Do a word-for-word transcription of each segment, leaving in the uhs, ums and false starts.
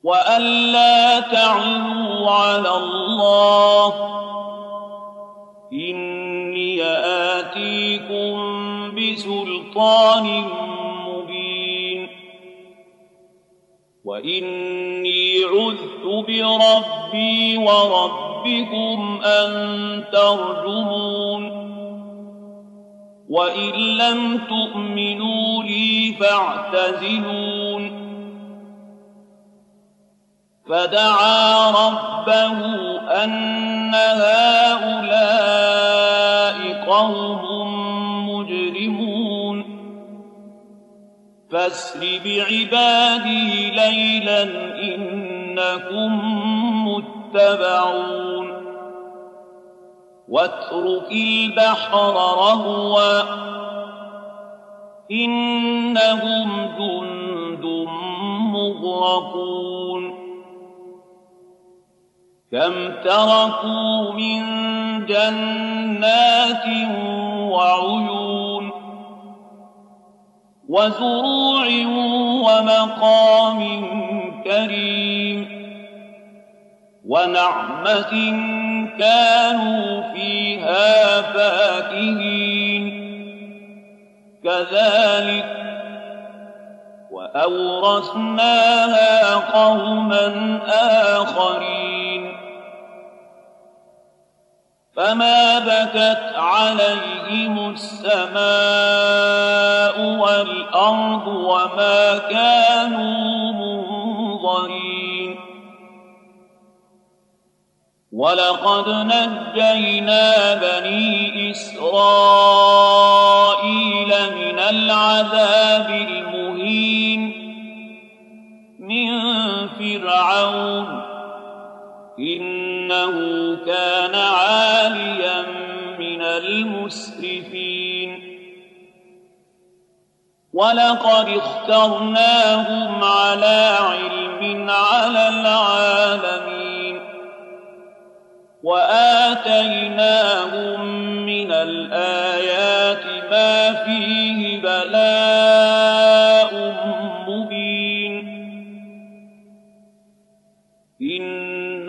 وألا تعلوا على الله إني آتيكم بسلطان مبين وإني عذت بربي وربكم أن ترجمون وإن لم تؤمنوا لي فاعتزلون فدعا ربه أن هؤلاء قوم مجرمون فاسر بعبادي ليلا إنكم متبعون واترك البحر رهوا إنهم جند مغرقون كم تركوا من جنات وعيون وزروع ومقام كريم ونعمة كانوا فيها فاكهين كذلك وأورثناها قوما آخرين فما بكت عليهم السماء والأرض وما كانوا منظرين ولقد نجينا بني إسرائيل من العذاب المهين من فرعون إنه كان عاليا من المسرفين ولقد اخترناهم على علم على العالمين وآتيناهم من الآيات ما فيه بلاء مبين إن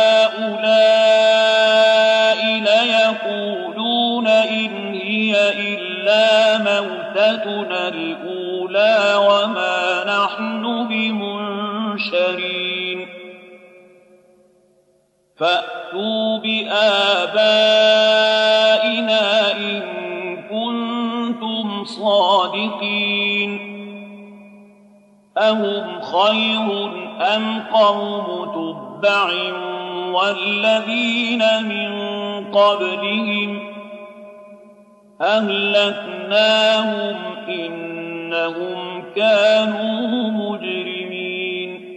هؤلاء ليقولون إن هي إلا موتتنا الأولى وما نحن بمنشرين فأتوا بآبائنا إن كنتم صادقين أهم خير أم قوم تبع والذين من قبلهم أهلكناهم إنهم كانوا مجرمين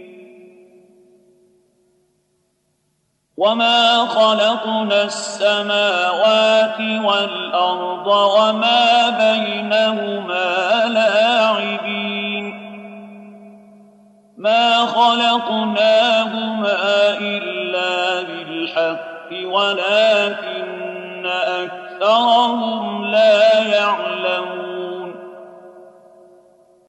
وما خلقنا السماوات والأرض وما بينهما لاعبين ما خلقناهما إلا بالحق ولكن أكثرهم لا يعلمون